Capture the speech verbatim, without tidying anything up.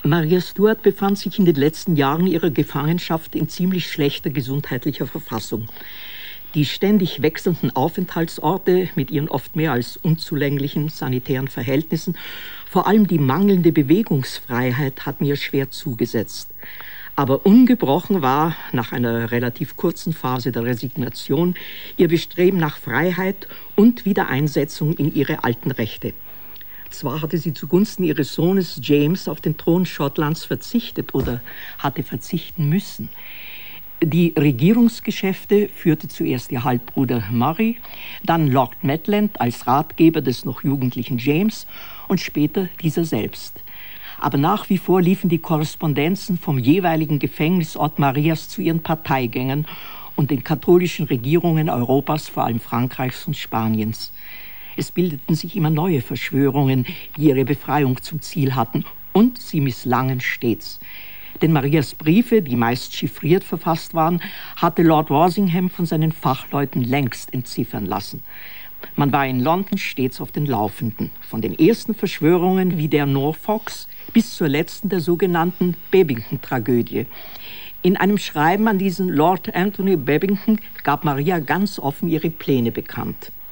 Maria Stuart befand sich in den letzten Jahren ihrer Gefangenschaft in ziemlich schlechter gesundheitlicher Verfassung. Die ständig wechselnden Aufenthaltsorte mit ihren oft mehr als unzulänglichen sanitären Verhältnissen, vor allem die mangelnde Bewegungsfreiheit hat mir schwer zugesetzt. Aber ungebrochen war, nach einer relativ kurzen Phase der Resignation, ihr Bestreben nach Freiheit und Wiedereinsetzung in ihre alten Rechte. Zwar hatte sie zugunsten ihres Sohnes James auf den Thron Schottlands verzichtet oder hatte verzichten müssen. Die Regierungsgeschäfte führte zuerst ihr Halbbruder Murray, dann Lord Maitland als Ratgeber des noch jugendlichen James und später dieser selbst. Aber nach wie vor liefen die Korrespondenzen vom jeweiligen Gefängnisort Marias zu ihren Parteigängern und den katholischen Regierungen Europas, vor allem Frankreichs und Spaniens. Es bildeten sich immer neue Verschwörungen, die ihre Befreiung zum Ziel hatten, und sie misslangen stets. Denn Marias Briefe, die meist chiffriert verfasst waren, hatte Lord Walsingham von seinen Fachleuten längst entziffern lassen. Man war in London stets auf den Laufenden, von den ersten Verschwörungen wie der Norfolks bis zur letzten der sogenannten Babington-Tragödie. In einem Schreiben an diesen Lord Anthony Babington gab Maria ganz offen ihre Pläne bekannt.